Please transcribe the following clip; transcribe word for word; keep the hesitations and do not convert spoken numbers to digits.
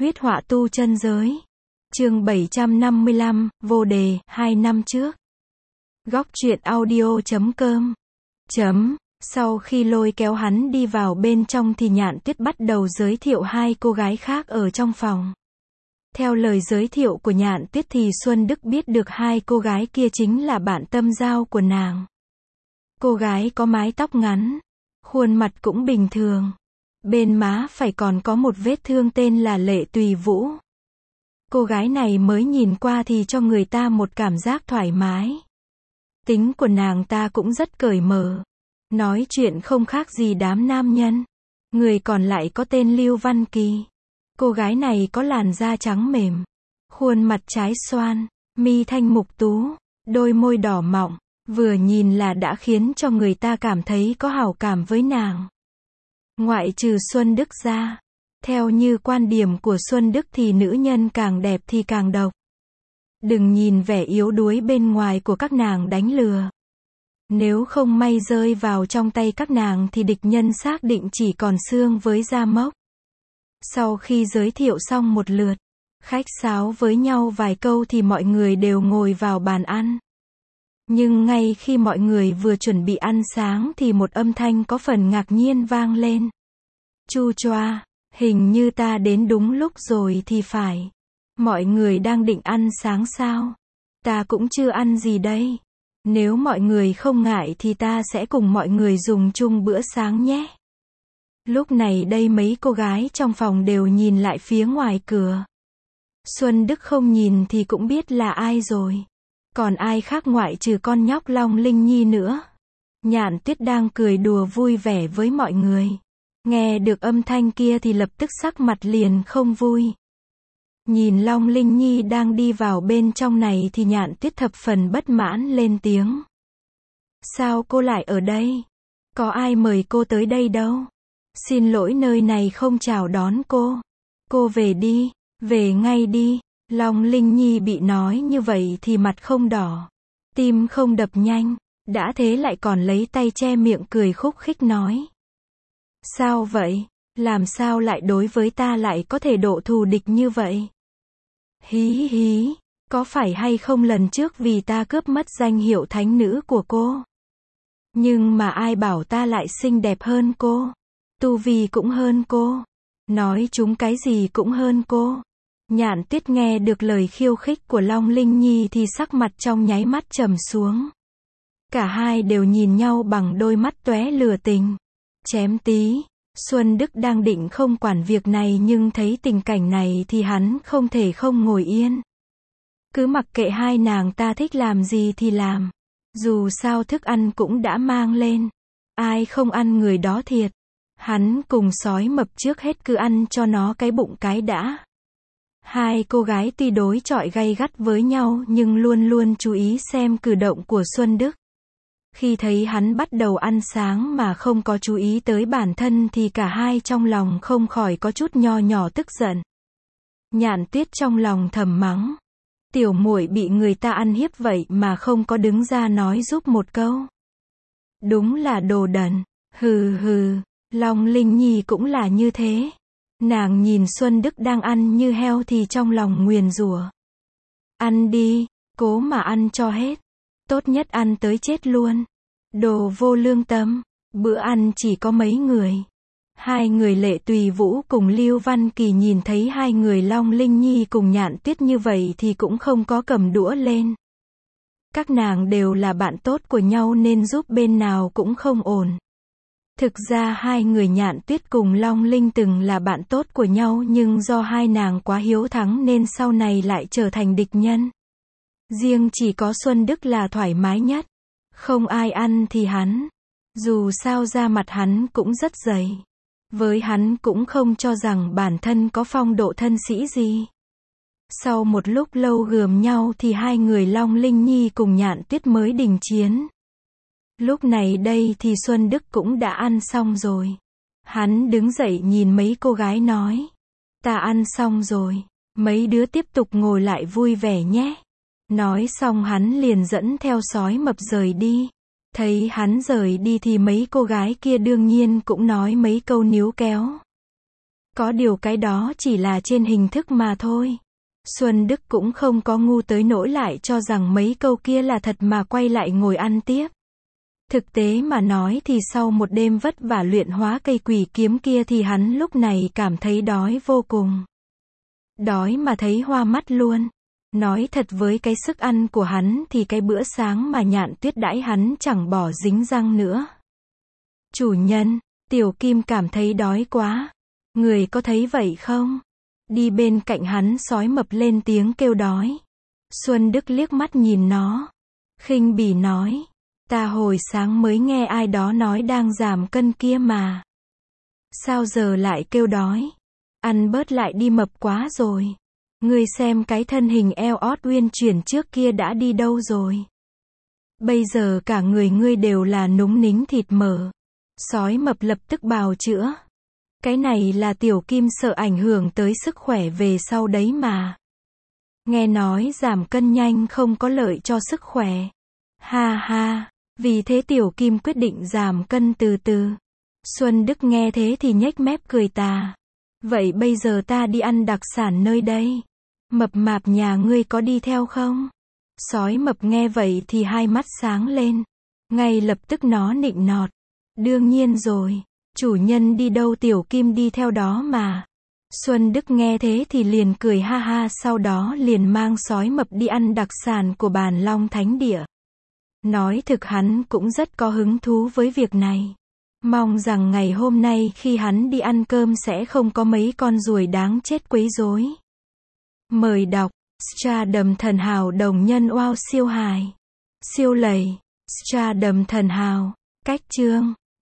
Huyết họa tu chân giới. Chương bảy trăm năm mươi lăm, vô đề, hai năm trước. Góc truyện audio chấm com. Chấm. Sau khi lôi kéo hắn đi vào bên trong thì Nhạn Tuyết bắt đầu giới thiệu hai cô gái khác ở trong phòng. Theo lời giới thiệu của Nhạn Tuyết thì Xuân Đức biết được hai cô gái kia chính là bạn tâm giao của nàng. Cô gái có mái tóc ngắn, khuôn mặt cũng bình thường. Bên má phải còn có một vết thương tên là Lệ Tùy Vũ. Cô gái này mới nhìn qua thì cho người ta một cảm giác thoải mái. Tính của nàng ta cũng rất cởi mở. Nói chuyện không khác gì đám nam nhân. Người còn lại có tên Lưu Văn Kỳ. Cô gái này có làn da trắng mềm, khuôn mặt trái xoan, mi thanh mục tú, đôi môi đỏ mọng, vừa nhìn là đã khiến cho người ta cảm thấy có hảo cảm với nàng. Ngoại trừ Xuân Đức ra, theo như quan điểm của Xuân Đức thì nữ nhân càng đẹp thì càng độc. Đừng nhìn vẻ yếu đuối bên ngoài của các nàng đánh lừa. Nếu không may rơi vào trong tay các nàng thì địch nhân xác định chỉ còn xương với da mốc. Sau khi giới thiệu xong một lượt, khách sáo với nhau vài câu thì mọi người đều ngồi vào bàn ăn. Nhưng ngay khi mọi người vừa chuẩn bị ăn sáng thì một âm thanh có phần ngạc nhiên vang lên. Chu choa, hình như ta đến đúng lúc rồi thì phải. Mọi người đang định ăn sáng sao? Ta cũng chưa ăn gì đây. Nếu mọi người không ngại thì ta sẽ cùng mọi người dùng chung bữa sáng nhé. Lúc này đây mấy cô gái trong phòng đều nhìn lại phía ngoài cửa. Xuân Đức không nhìn thì cũng biết là ai rồi. Còn ai khác ngoại trừ con nhóc Long Linh Nhi nữa. Nhạn Tuyết đang cười đùa vui vẻ với mọi người. Nghe được âm thanh kia thì lập tức sắc mặt liền không vui. Nhìn Long Linh Nhi đang đi vào bên trong này thì Nhạn Tuyết thập phần bất mãn lên tiếng. Sao cô lại ở đây? Có ai mời cô tới đây đâu? Xin lỗi, nơi này không chào đón cô. Cô về đi, về ngay đi. Long Linh Nhi bị nói như vậy thì mặt không đỏ, tim không đập nhanh, đã thế lại còn lấy tay che miệng cười khúc khích nói. Sao vậy? Làm sao lại đối với ta lại có thể độ thù địch như vậy? Hí hí, có phải hay không lần trước vì ta cướp mất danh hiệu thánh nữ của cô? Nhưng mà ai bảo ta lại xinh đẹp hơn cô? Tu vi cũng hơn cô. Nói chúng cái gì cũng hơn cô. Nhạn Tuyết nghe được lời khiêu khích của Long Linh Nhi thì sắc mặt trong nháy mắt trầm xuống. Cả hai đều nhìn nhau bằng đôi mắt tóe lửa tình. Chém tí. Xuân Đức đang định không quản việc này nhưng thấy tình cảnh này thì hắn không thể không ngồi yên. Cứ mặc kệ hai nàng ta thích làm gì thì làm. Dù sao thức ăn cũng đã mang lên. Ai không ăn người đó thiệt. Hắn cùng sói mập trước hết cứ ăn cho nó cái bụng cái đã. Hai cô gái tuy đối chọi gay gắt với nhau nhưng luôn luôn chú ý xem cử động của Xuân Đức. Khi thấy hắn bắt đầu ăn sáng mà không có chú ý tới bản thân thì cả hai trong lòng không khỏi có chút nho nhỏ tức giận. Nhạn Tuyết trong lòng thầm mắng. Tiểu muội bị người ta ăn hiếp vậy mà không có đứng ra nói giúp một câu. Đúng là đồ đần. Hừ hừ. Long Linh Nhi cũng là như thế. Nàng nhìn Xuân Đức đang ăn như heo thì trong lòng nguyền rủa. Ăn đi, cố mà ăn cho hết. Tốt nhất ăn tới chết luôn. Đồ vô lương tâm. Bữa ăn chỉ có mấy người. Hai người Lệ Tùy Vũ cùng Lưu Văn Kỳ nhìn thấy hai người Long Linh Nhi cùng Nhạn Tuyết như vậy thì cũng không có cầm đũa lên. Các nàng đều là bạn tốt của nhau nên giúp bên nào cũng không ổn. Thực ra hai người Nhạn Tuyết cùng Long Linh từng là bạn tốt của nhau nhưng do hai nàng quá hiếu thắng nên sau này lại trở thành địch nhân. Riêng chỉ có Xuân Đức là thoải mái nhất. Không ai ăn thì hắn. Dù sao da mặt hắn cũng rất dày. Với hắn cũng không cho rằng bản thân có phong độ thân sĩ gì. Sau một lúc lâu gườm nhau thì hai người Long Linh Nhi cùng Nhạn Tuyết mới đình chiến. Lúc này đây thì Xuân Đức cũng đã ăn xong rồi. Hắn đứng dậy nhìn mấy cô gái nói. Ta ăn xong rồi. Mấy đứa tiếp tục ngồi lại vui vẻ nhé. Nói xong hắn liền dẫn theo sói mập rời đi. Thấy hắn rời đi thì mấy cô gái kia đương nhiên cũng nói mấy câu níu kéo. Có điều cái đó chỉ là trên hình thức mà thôi. Xuân Đức cũng không có ngu tới nỗi lại cho rằng mấy câu kia là thật mà quay lại ngồi ăn tiếp. Thực tế mà nói thì sau một đêm vất vả luyện hóa cây quỷ kiếm kia thì hắn lúc này cảm thấy đói vô cùng. Đói mà thấy hoa mắt luôn. Nói thật với cái sức ăn của hắn thì cái bữa sáng mà Nhạn Tuyết đãi hắn chẳng bỏ dính răng nữa. Chủ nhân, Tiểu Kim cảm thấy đói quá. Người có thấy vậy không? Đi bên cạnh hắn sói mập lên tiếng kêu đói. Xuân Đức liếc mắt nhìn nó. Khinh bỉ nói. Ta hồi sáng mới nghe ai đó nói đang giảm cân kia mà. Sao giờ lại kêu đói? Ăn bớt lại đi mập quá rồi. Ngươi xem cái thân hình eo ót uyên chuyển trước kia đã đi đâu rồi. Bây giờ cả người ngươi đều là núng nính thịt mỡ. Sói mập lập tức bào chữa. Cái này là Tiểu Kim sợ ảnh hưởng tới sức khỏe về sau đấy mà. Nghe nói giảm cân nhanh không có lợi cho sức khỏe. Ha ha, vì thế Tiểu Kim quyết định giảm cân từ từ. Xuân Đức nghe thế thì nhếch mép cười tà. Vậy bây giờ ta đi ăn đặc sản nơi đây. Mập mạp nhà ngươi có đi theo không? Sói mập nghe vậy thì hai mắt sáng lên. Ngay lập tức nó nịnh nọt. Đương nhiên rồi. Chủ nhân đi đâu Tiểu Kim đi theo đó mà. Xuân Đức nghe thế thì liền cười ha ha, sau đó liền mang sói mập đi ăn đặc sản của Bàn Long Thánh Địa. Nói thực hắn cũng rất có hứng thú với việc này. Mong rằng ngày hôm nay khi hắn đi ăn cơm sẽ không có mấy con ruồi đáng chết quấy rối. Mời đọc Stardom Thần Hào đồng nhân wow siêu hài. Siêu lầy. Stardom Thần Hào. Cách chương